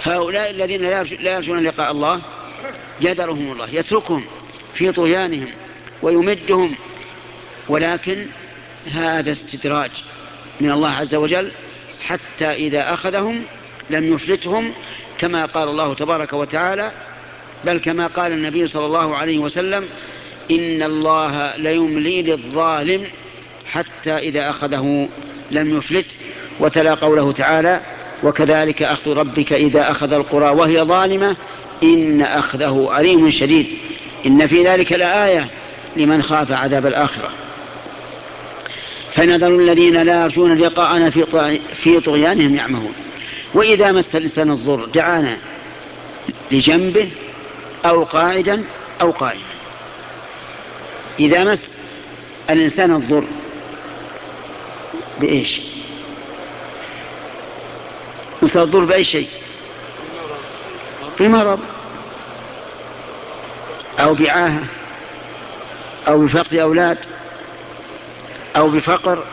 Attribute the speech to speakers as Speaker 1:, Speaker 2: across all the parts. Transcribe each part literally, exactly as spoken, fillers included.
Speaker 1: هؤلاء الذين لا يرجون لقاء الله يذرهم الله، يتركهم في طغيانهم ويمدهم، ولكن هذا استدراج من الله عز وجل حتى إذا أخذهم لم يفلتهم، كما قال الله تبارك وتعالى، بل كما قال النبي صلى الله عليه وسلم: إن الله ليملي للظالم حتى إذا أخذه لم يفلت. وتلا قوله تعالى: وكذلك أخذ ربك إذا أخذ القرى وهي ظالمة إن أخذه أليم شديد، إن في ذلك لآية لمن خاف عذاب الآخرة. فنذر الذين لا يرجون لقاءنا في طغيانهم يعمهون. وإذا مس الإنسان الضر دعانا لجنبه أو قاعدا أو قائما. إذا مس الإنسان الضر بإيش؟ مس الضر بأي شيء؟ بمرض أو بعاهة أو بفقد أولاد أو بفقر.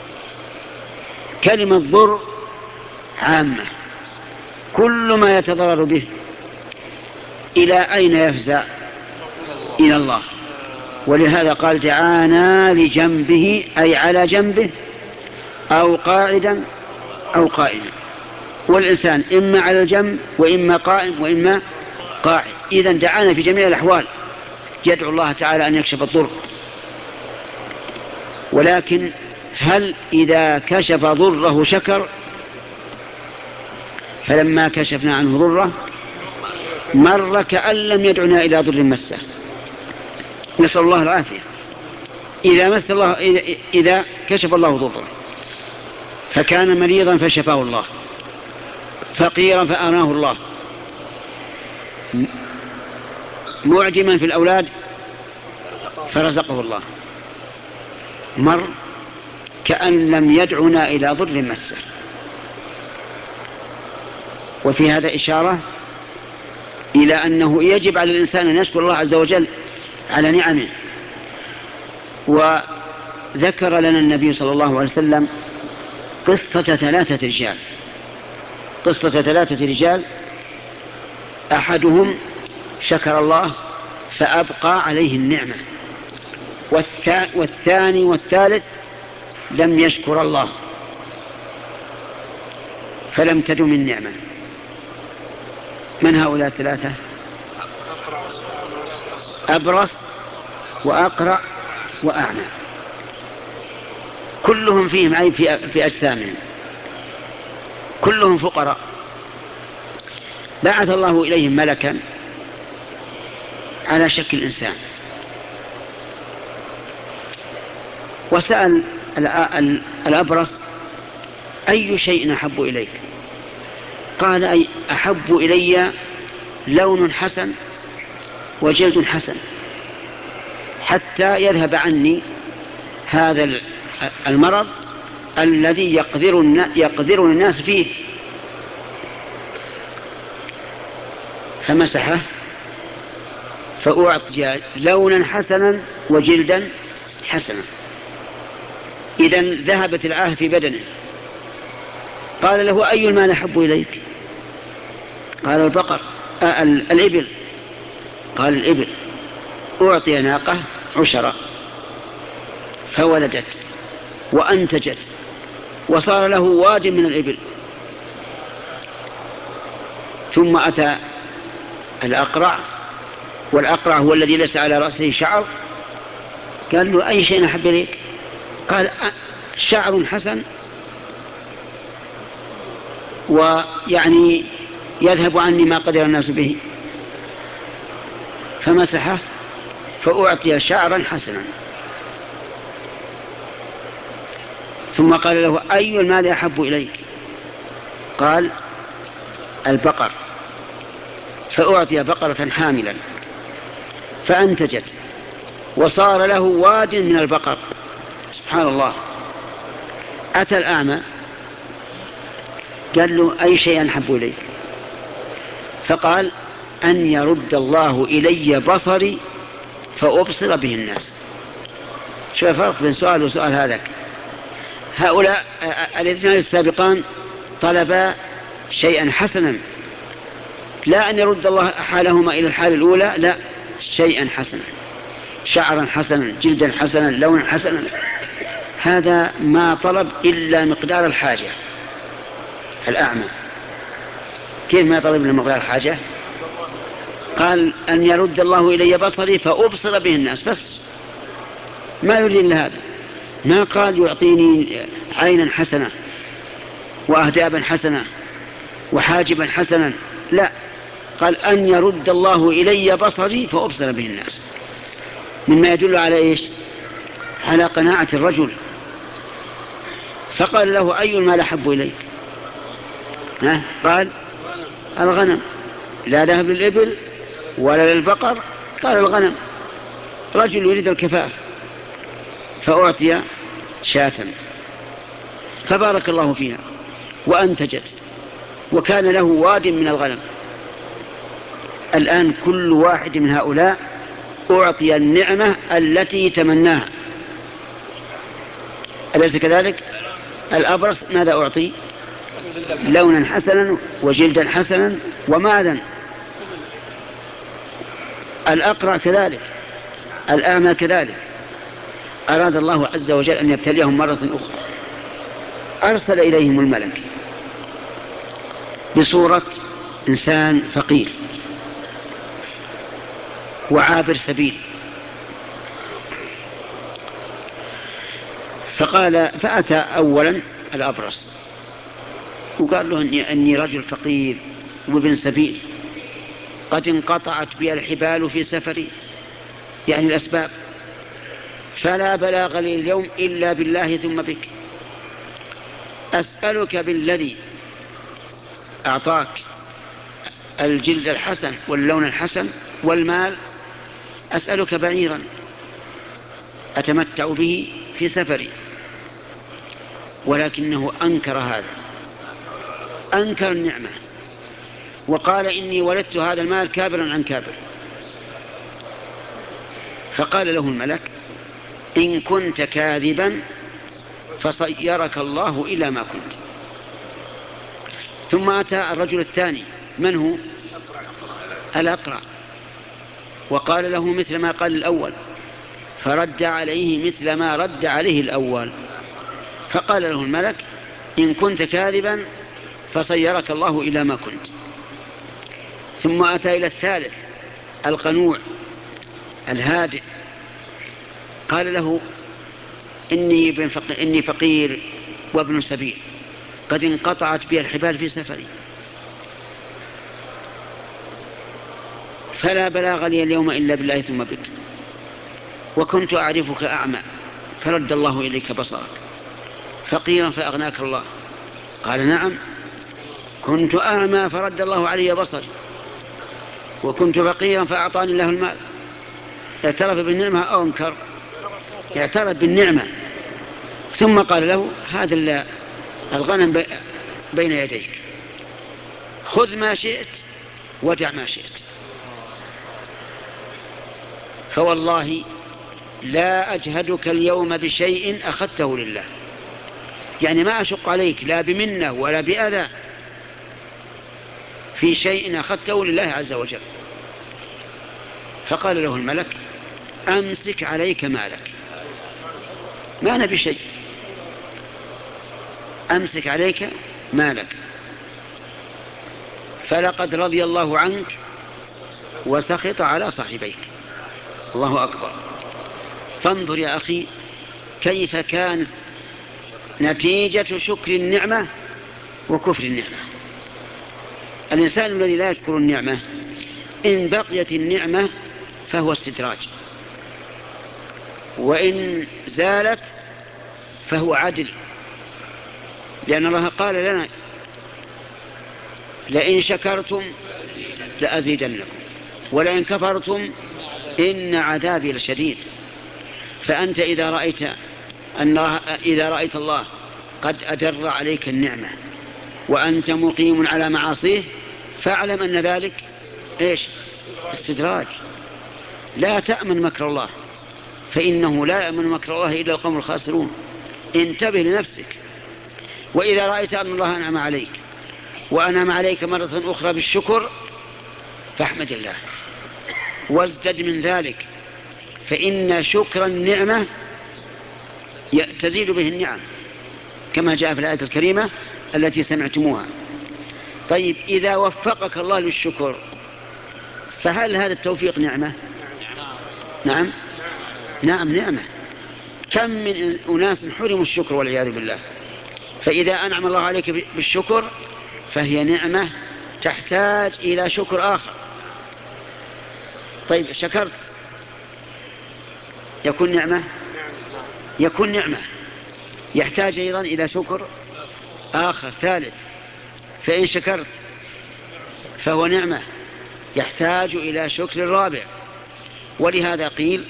Speaker 1: كلمة ضر عامة، كل ما يتضرر به. إلى أين يفزع؟ إلى الله. ولهذا قال: دعانا لجنبه، أي على جنبه، أو قاعدا أو قائما. والإنسان إما على الجنب وإما قائم وإما قاعد. إذن دعانا في جميع الأحوال، يدعو الله تعالى أن يكشف الضر. ولكن هل إذا كشف ضره شكر؟ فلما كشفنا عنه ضره مر كأن لم يدعنا إلى ضر مسه، نسأل الله العافية. إذا مس الله إذا كشف الله ضره، فكان مريضا فشفاه الله، فقيرا فأغناه الله، معجما في الأولاد فرزقه الله، مر كأن لم يدعنا إلى ضر مسه. وفي هذا إشارة إلى أنه يجب على الإنسان أن يشكر الله عز وجل على نعمه. وذكر لنا النبي صلى الله عليه وسلم قصة ثلاثة رجال قصة ثلاثة رجال أحدهم شكر الله فأبقى عليه النعمة، والثاني والثالث لم يشكر الله فلم تدم النعمة. من هؤلاء الثلاثة؟ أبرص وأقرع وأعمى، كلهم فيهم عيب في أجسامهم، كلهم فقراء. بعث الله إليهم ملكا على شكل إنسان، وسأل الأبرص: أي شيء أحب إليك؟ قال: أي أحب إلي لون حسن وجلد حسن، حتى يذهب عني هذا المرض الذي يقدر الناس فيه. فمسحه فأعطي لونا حسنا وجلدا حسنا، إذن ذهبت العاهة في بدنه. قال له: أي المال أحب إليك؟ قال: البقر آه الإبل. قال: الإبل. أعطي ناقة عشرة فولدت وأنتجت وصار له واد من الإبل. ثم أتى الأقرع، والأقرع هو الذي ليس على رأسه شعر. قال له: أي شيء أحب إليك؟ قال: شعر حسن ويعني يذهب عني ما قدر الناس به. فمسحه فأعطي شعرا حسنا. ثم قال له: أي المال أحب إليك؟ قال: البقر. فأعطي بقرة حاملا فأنتجت وصار له واد من البقر. سبحان الله. أتى الأعمى قال له: أي شيء أحب إليك؟ فقال: أن يرد الله إلي بصري فأبصر به الناس. شو الفرق بين سؤال وسؤال هذاك؟ هؤلاء الاثنان السابقان طلبا شيئا حسنا لا أن يرد الله حالهما إلى الحال الأولى، لا، شيئا حسنا، شعرا حسنا، جلدا حسنا، لونا حسنا. هذا ما طلب إلا مقدار الحاجة. الأعمى كيف ما طلب إلا مقدار الحاجة؟ قال أن يرد الله إلي بصري فأبصر به الناس، بس ما يريد إلا هذا. ما قال يعطيني عينا حسنة وأهدابا حسنة وحاجبا حسنا، لا، قال أن يرد الله إلي بصري فأبصر به الناس، مما يدل على إيش؟ على قناعة الرجل. فقال له أي المال أحب إليك؟ ها؟ قال الغنم. لا ذهب للإبل ولا للبقر، قال الغنم. رجل يريد الكفاف فأعطي شاة فبارك الله فيها وأنتجت وكان له واد من الغنم. الآن كل واحد من هؤلاء أعطي النعمة التي تمناها، أليس كذلك؟ الأبرص ماذا أعطي؟ لونا حسنا وجلدا حسنا ومالا. الأقرع كذلك، الأعمى كذلك. أراد الله عز وجل أن يبتليهم مرة أخرى، أرسل إليهم الملك بصورة إنسان فقير وعابر سبيل. فقال فأتى أولا الأبرص وقال له أني, أني رجل فقير وابن سبيل، قد انقطعت بي الحبال في سفري، يعني الأسباب، فلا بلاغ لي اليوم إلا بالله ثم بك. أسألك بالذي أعطاك الجلد الحسن واللون الحسن والمال، أسألك بعيرا أتمتع به في سفري. ولكنه أنكر هذا، أنكر النعمة وقال إني ولدت هذا المال كابرا عن كابر. فقال له الملك إن كنت كاذبا فصيرك الله إلى ما كنت. ثم أتى الرجل الثاني، من هو؟ الأقرع، وقال له مثل ما قال الأول، فرد عليه مثل ما رد عليه الأول. فقال له الملك إن كنت كاذبا فصيرك الله إلى ما كنت. ثم أتى إلى الثالث القنوع الهادئ، قال له إني, فقير إني فقير وابن سبيل، قد انقطعت بي الحبال في سفري، فلا بلاغ لي اليوم إلا بالله ثم بك، وكنت أعرفك أعمى فرد الله إليك بصرك، فقيرا فأغناك الله. قال نعم، كنت أعمى فرد الله علي بصري، وكنت فقيرا فأعطاني الله المال. اعترف بالنعمة أو انكر؟ اعترف بالنعمة. ثم قال له هذا الغنم بين يديك، خذ ما شئت ودع ما شئت. فوالله لا أجهدك اليوم بشيء أخذته لله، يعني ما أشق عليك لا بمنة ولا بأذى في شيء أخذته لله عز وجل. فقال له الملك أمسك عليك مالك، ما نبي شيء، أمسك عليك مالك، فلقد رضي الله عنك وسخط على صاحبيك. الله أكبر. فانظر يا أخي كيف كانت نتيجة شكر النعمة وكفر النعمة. الإنسان الذي لا يشكر النعمة إن بقيت النعمة فهو استدراج، وإن زالت فهو عدل، لأن الله قال لنا لئن شكرتم لأزيدنكم ولئن كفرتم إن عذابي لشديد. فأنت إذا رأيت أن إذا رأيت الله قد أدر عليك النعمة وأنت مقيم على معاصيه فاعلم أن ذلك إيش؟ استدراج. لا تأمن مكر الله، فإنه لا يأمن مكر الله إلا القوم الخاسرون. انتبه لنفسك. وإذا رأيت أن الله أنعم عليك وأنعم عليك مرة أخرى بالشكر فاحمد الله وازدد من ذلك، فإن شكر النعمة تزيد به النعم كما جاء في الآية الكريمة التي سمعتموها. طيب إذا وفقك الله للشكر فهل هذا التوفيق نعمة؟ نعم نعم نعمة. كم من أناس حرموا الشكر والعياذ بالله، فإذا أنعم الله عليك بالشكر فهي نعمة تحتاج إلى شكر آخر. طيب شكرت يكون نعمة، يكون نعمة يحتاج أيضا إلى شكر آخر ثالث، فإن شكرت فهو نعمة يحتاج إلى شكر رابع. ولهذا قيل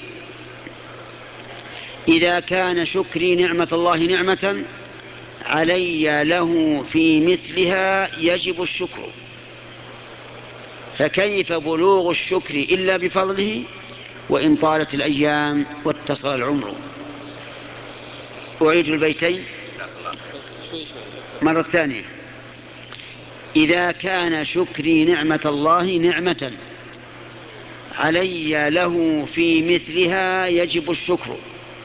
Speaker 1: إذا كان شكري نعمة الله نعمة علي له في مثلها يجب الشكر، فكيف بلوغ الشكر إلا بفضله وإن طالت الأيام واتصل العمر. أعيد البيتين مرة ثانية. إذا كان شكري نعمة الله نعمة علي له في مثلها يجب الشكر،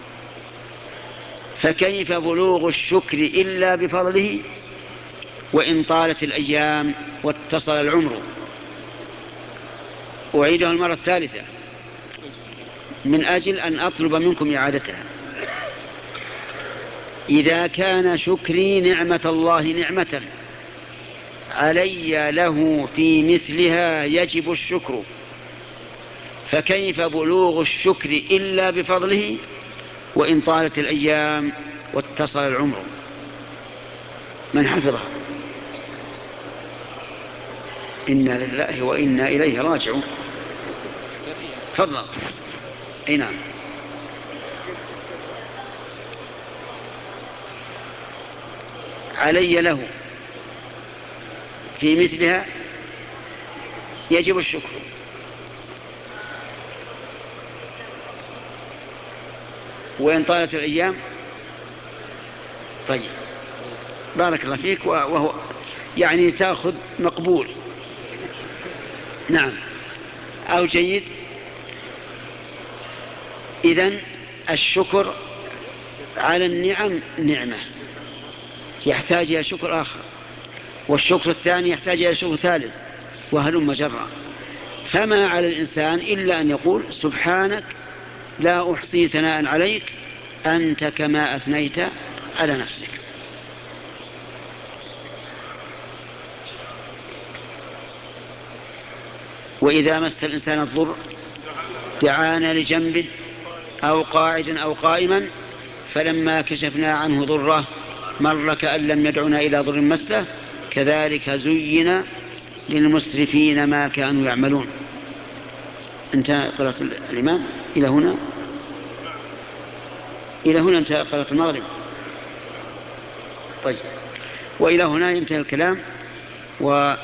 Speaker 1: فكيف بلوغ الشكر إلا بفضله وإن طالت الأيام واتصل العمر. أعيدها المرة الثالثة من أجل أن أطلب منكم إعادتها. إذا كان شكري نعمة الله نعمة علي له في مثلها يجب الشكر، فكيف بلوغ الشكر إلا بفضله وإن طالت الأيام واتصل العمر. من حفظها؟ إنا لله وإنا إليه راجعون. فضل. أي نعم. علي له في مثلها يجب الشكر، وإن طالت الأيام. طيب بارك الله فيك، وهو يعني تأخذ مقبول. نعم أو جيد. إذن الشكر على النعم نعمة يحتاج إلى شكر آخر، والشكر الثاني يحتاج إلى شكر ثالث، وهلم جرا. فما على الإنسان إلا أن يقول سبحانك لا أحصي ثناء عليك أنت كما أثنيت على نفسك. وإذا مس الإنسان الضر دعانا لجنبه أو قاعدا أو قائما فلما كشفنا عنه ضره مر كأن لم يدعنا إلى ضر مسه كذلك زين للمسرفين ما كانوا يعملون. انتهى قراءة الإمام إلى هنا، إلى هنا انتهى قراءة المغرب. طيب وإلى هنا ينتهي الكلام، ونرجع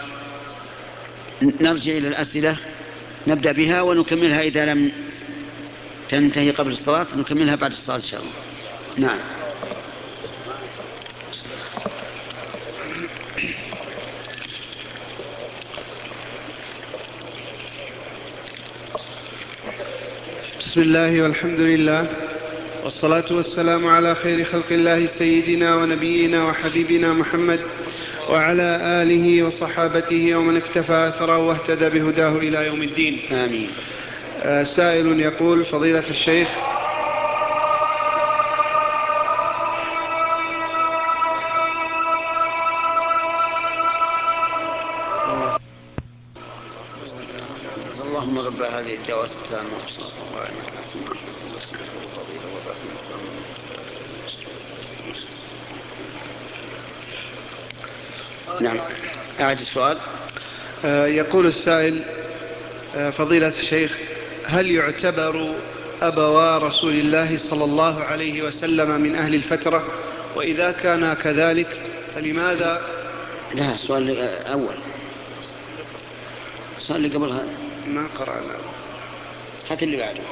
Speaker 1: إلى الأسئلة نبدأ بها ونكملها إذا لم تنتهي قبل الصلاة نكملها بعد الصلاة إن شاء الله. نعم.
Speaker 2: بسم الله والحمد لله والصلاة والسلام على خير خلق الله سيدنا ونبينا وحبيبنا محمد وعلى آله وصحابته ومن اكتفى أثره واهتدى بهداه إلى يوم الدين.
Speaker 1: آمين.
Speaker 2: آه سائل يقول فضيلة الشيخ
Speaker 1: اللهم رب هذه الدعوة التامة نعم. أعد السؤال.
Speaker 2: آه يقول السائل آه فضيلة الشيخ هل يعتبر أبوا رسول الله صلى الله عليه وسلم من أهل الفترة، وإذا كان كذلك فلماذا؟
Speaker 1: لا السؤال أول، السؤال اللي قبل هذا
Speaker 2: ما قرأنا.
Speaker 1: هات اللي بعده.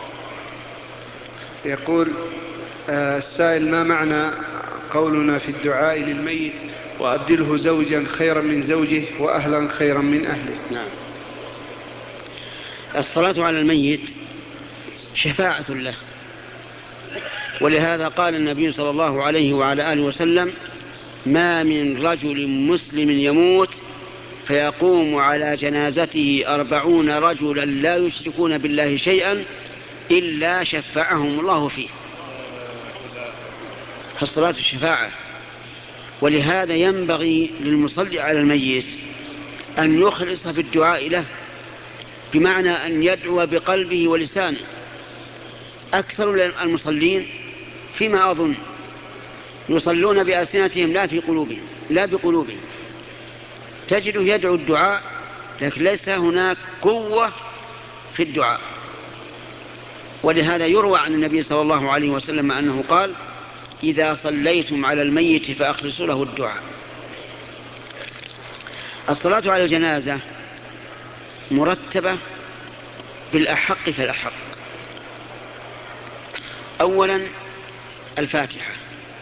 Speaker 2: يقول آه السائل ما معنى قولنا في الدعاء للميت وأبدله زوجا خيرا من زوجه وأهلا خيرا من أهله؟
Speaker 1: نعم. الصلاة على الميت شفاعة له، ولهذا قال النبي صلى الله عليه وعلى آله وسلم: ما من رجل مسلم يموت فيقوم على جنازته أربعون رجلا لا يشركون بالله شيئا إلا شفعهم الله فيه. فالصلاة شفاعة، ولهذا ينبغي للمصلي على الميت أن يخلص في الدعاء له، بمعنى أن يدعو بقلبه ولسانه. أكثر المصلين فيما أظن يصلون بألسنتهم لا في قلوبهم لا بقلوبهم، تجده يدعو الدعاء لكن ليس هناك قوة في الدعاء. ولهذا يروى عن النبي صلى الله عليه وسلم أنه قال: إذا صليتم على الميت فأخلصوا له الدعاء. الصلاة على الجنازة مرتبة بالأحق فالأحق. أولا الفاتحة،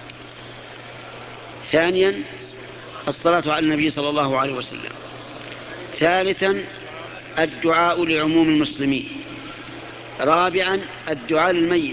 Speaker 1: ثانيا الصلاة على النبي صلى الله عليه وسلم، ثالثا الدعاء لعموم المسلمين، رابعا الدعاء للميت.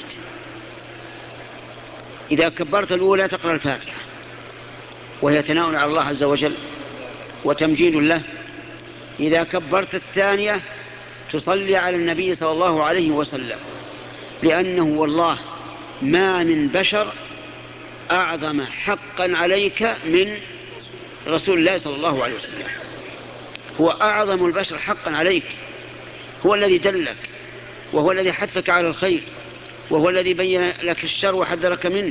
Speaker 1: إذا كبرت الأولى تقرأ الفاتحة وهي ثناء على الله عز وجل وتمجيد له. إذا كبرت الثانية تصلي على النبي صلى الله عليه وسلم، لأنه والله ما من بشر أعظم حقا عليك من رسول الله صلى الله عليه وسلم. هو أعظم البشر حقا عليك، هو الذي دلك، وهو الذي حثك على الخير، وهو الذي بين لك الشر وحذرك منه،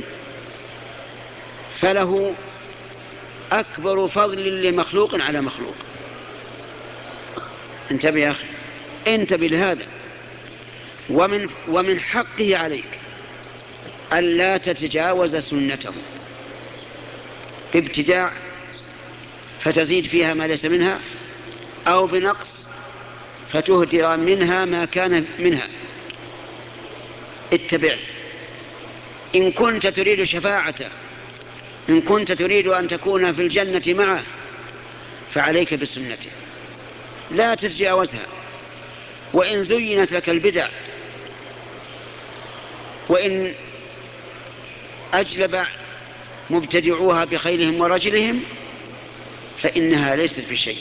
Speaker 1: فله أكبر فضل لمخلوق على مخلوق. انتبه يا أخي، انتبه لهذا. ومن, ومن حقه عليك ألا تتجاوز سنته بابتداع فتزيد فيها ما ليس منها، أو بنقص فتهدر منها ما كان منها. اتبع. إن كنت تريد شفاعته، إن كنت تريد أن تكون في الجنة معه، فعليك بسنته لا تتجاوزها. وإن زينت لك البدع، وإن أجلب مبتدعوها بخيلهم ورجلهم، فإنها ليست بشيء.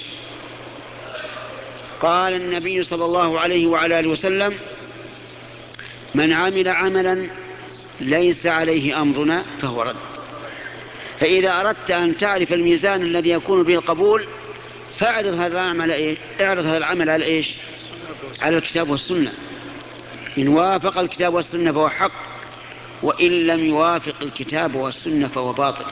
Speaker 1: قال النبي صلى الله عليه وعلى آله وسلم: من عمل عملا ليس عليه أمرنا فهو رد. فإذا أردت أن تعرف الميزان الذي يكون به القبول، فاعرض هذا العمل إيه؟ اعرض هذا العمل على إيش؟ على الكتاب والسنة. إن وافق الكتاب والسنة فهو حق، وإن لم يوافق الكتاب والسنة فهو باطل.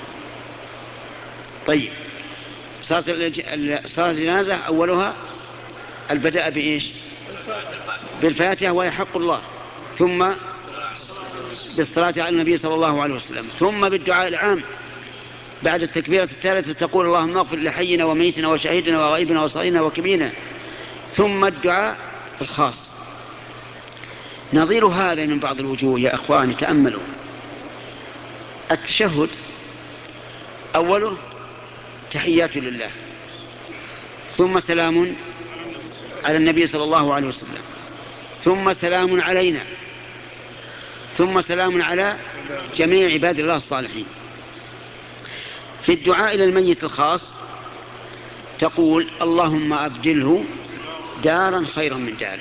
Speaker 1: طيب، صارت الجنازة أولها البدء بإيش؟ بالفاتحة وهي حق الله، ثم بالصلاة على النبي صلى الله عليه وسلم، ثم بالدعاء العام بعد التكبيرة الثالثة تقول: اللهم اغفر لحينا وميتنا وشهيدنا وغائبنا وصغيرنا وكبيرنا، ثم الدعاء الخاص. نظير هذا من بعض الوجوه يا أخواني، تأملوا. التشهد أوله تحيات لله، ثم سلام على النبي صلى الله عليه وسلم، ثم سلام علينا، ثم سلام على جميع عباد الله الصالحين. في الدعاء إلى الميت الخاص تقول: اللهم أبدله دارا خيرا من داره،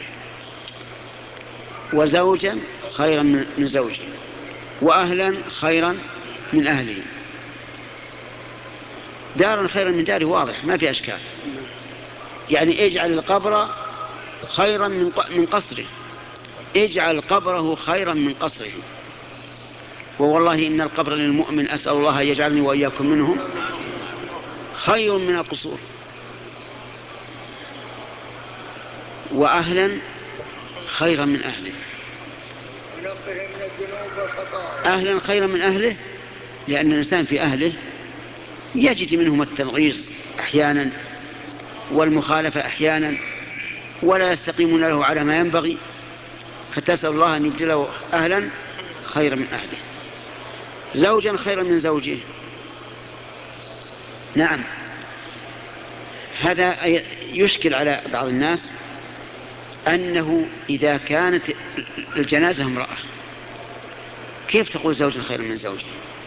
Speaker 1: وزوجا خيرا من زوجه، وأهلا خيرا من أهله. دارا خيرا من داره واضح، ما في أشكال. يعني اجعل القبر خيرا من قصره، اجعل قبره خيرا من قصره. ووالله إن القبر للمؤمن، أسأل الله أن يجعلني وإياكم منهم، خير من القصور. وأهلا خيرا من أهله، أهلا خيرا من أهله، لأن الإنسان في أهله يجد منهم التنغيص أحيانا والمخالفة أحيانا، ولا يستقيمون له على ما ينبغي، فتسأل الله أن يبدله أهلا خيرا من أهله. زوجا خيرا من زوجه، نعم، هذا يشكل على بعض الناس أنه إذا كانت الجنازة امرأة كيف تقول زوج خير من زوجه؟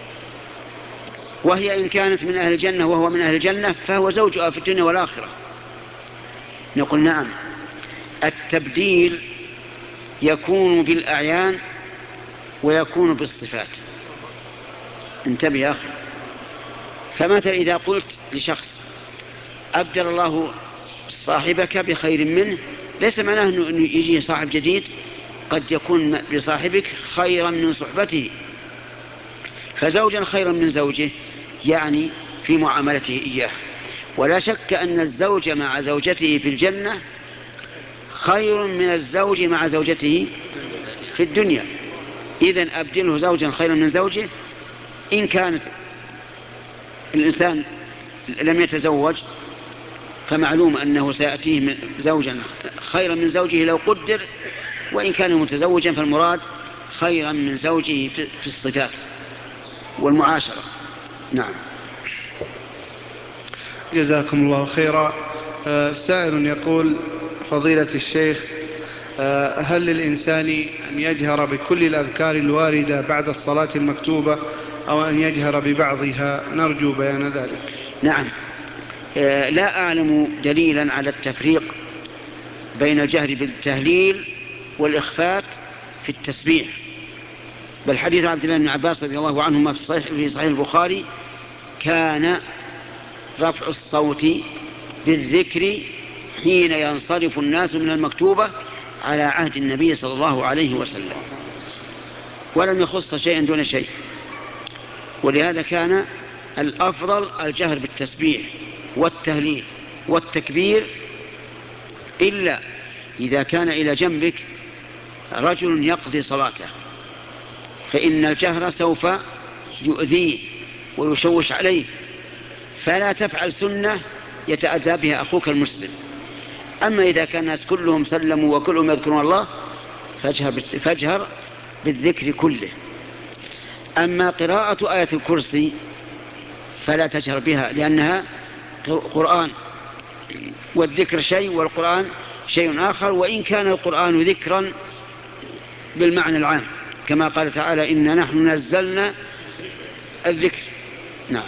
Speaker 1: وهي إن كانت من أهل الجنة وهو من أهل الجنة فهو زوجها في الدنيا والآخرة. نقول نعم، التبديل يكون بالأعيان ويكون بالصفات. انتبه يا أخي. فمثلا إذا قلت لشخص أبدل الله صاحبك بخير منه، ليس معناه أنه يجي صاحب جديد، قد يكون لصاحبك خيرا من صحبته. فزوجا خيرا من زوجه يعني في معاملته إياه. ولا شك أن الزوج مع زوجته في الجنة خير من الزوج مع زوجته في الدنيا. إذن أبدله زوجا خيرا من زوجه. إن كانت الإنسان لم يتزوج فمعلوم أنه سيأتيه زوجا خيرا من زوجه لو قدر، وإن كان متزوجا فالمراد خيرا من زوجه في الصفات والمعاشرة. نعم.
Speaker 2: جزاكم الله خيرا. سائل يقول: فضيلة الشيخ، هل للإنسان أن يجهر بكل الأذكار الواردة بعد الصلاة المكتوبة أو أن يجهر ببعضها؟ نرجو بيان ذلك.
Speaker 1: نعم. لا أعلم دليلا على التفريق بين الجهر بالتهليل والإخفات في التسبيح، بل حديث عبد الله بن عباس رضي الله عنهما في صحيح, في صحيح البخاري كان رفع الصوت بالذكر حين ينصرف الناس من المكتوبة على عهد النبي صلى الله عليه وسلم، ولم يخص شيئا دون شيء. ولهذا كان الأفضل الجهر بالتسبيح والتهليل والتكبير، إلا إذا كان إلى جنبك رجل يقضي صلاته، فإن الجهر سوف يؤذيه ويشوش عليه، فلا تفعل سنة يتأذى بها أخوك المسلم. أما إذا كان الناس كلهم سلموا وكلهم يذكرون الله فاجهر, فاجهر بالذكر كله. أما قراءة آية الكرسي فلا تجهر بها، لأنها قرآن، والذكر شيء والقرآن شيء آخر، وإن كان القرآن ذكرا بالمعنى العام كما قال تعالى: إنا نحن نزلنا الذكر. نعم.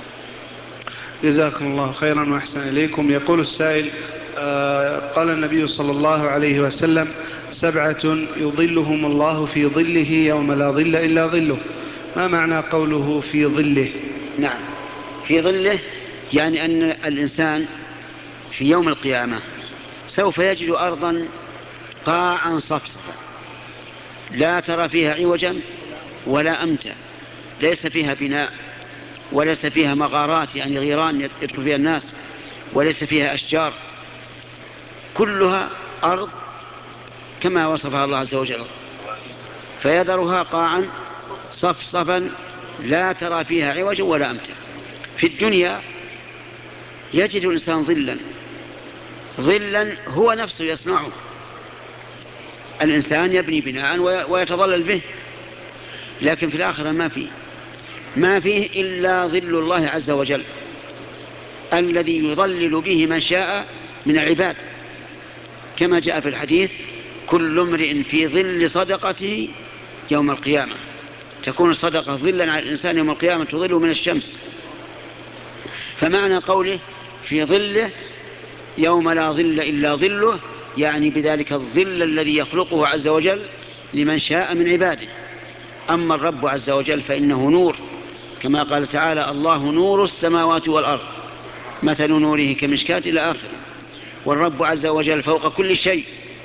Speaker 2: جزاكم الله خيرا وأحسن إليكم. يقول السائل: آه قال النبي صلى الله عليه وسلم: سبعة يظلهم الله في ظله يوم لا ظل إلا ظله. ما معنى قوله في ظله؟
Speaker 1: نعم، في ظله يعني أن الإنسان في يوم القيامة سوف يجد أرضا قاعا صفصفا لا ترى فيها عوجا ولا أمتا، ليس فيها بناء وليس فيها مغارات يعني غيران يدخل فيها الناس، وليس فيها أشجار، كلها أرض كما وصفها الله عز وجل، فيذرها قاعا صفصفا لا ترى فيها عوجا ولا أمتا. في الدنيا يجد الإنسان ظلا ظلا هو نفسه يصنعه. الإنسان يبني بناء ويتظلل به، لكن في الآخرة ما فيه ما فيه إلا ظل الله عز وجل الذي يظلل به من شاء من العباد، كما جاء في الحديث: كل امرئ في ظل صدقته يوم القيامة. تكون الصدقة ظلا على الإنسان يوم القيامة تظله من الشمس. فمعنى قوله في ظله يوم لا ظل إلا ظله يعني بذلك الظل الذي يخلقه عز وجل لمن شاء من عباده. أما الرب عز وجل فإنه نور، كما قال تعالى: الله نور السماوات والأرض مثل نوره كمشكاة إلى آخر. والرب عز وجل فوق كل شيء،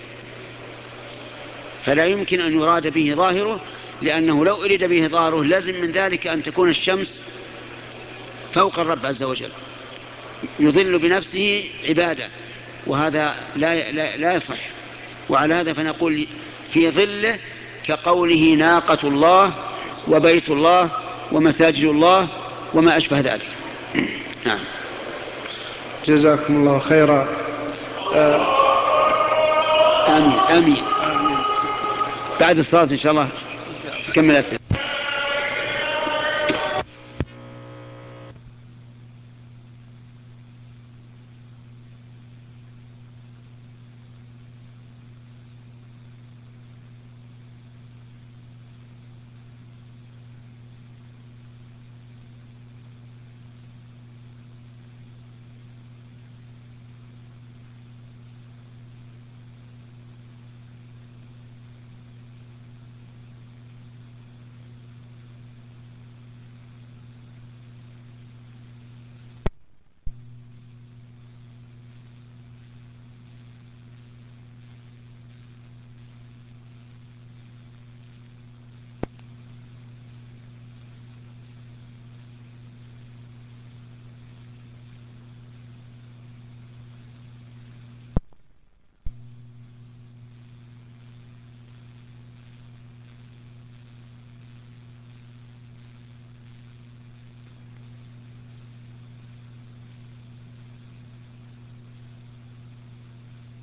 Speaker 1: فلا يمكن أن يراد به ظاهره، لأنه لو أريد به ظاهره لازم من ذلك أن تكون الشمس فوق الرب عز وجل يظل بنفسه عبادة، وهذا لا, لا, لا يصح. وعلى هذا فنقول في ظله كقوله ناقة الله وبيت الله ومساجد الله وما أشبه ذلك. نعم.
Speaker 2: جزاكم الله خيرا.
Speaker 1: آمين آمين. بعد الصلاة إن شاء الله نكمل أسئلة.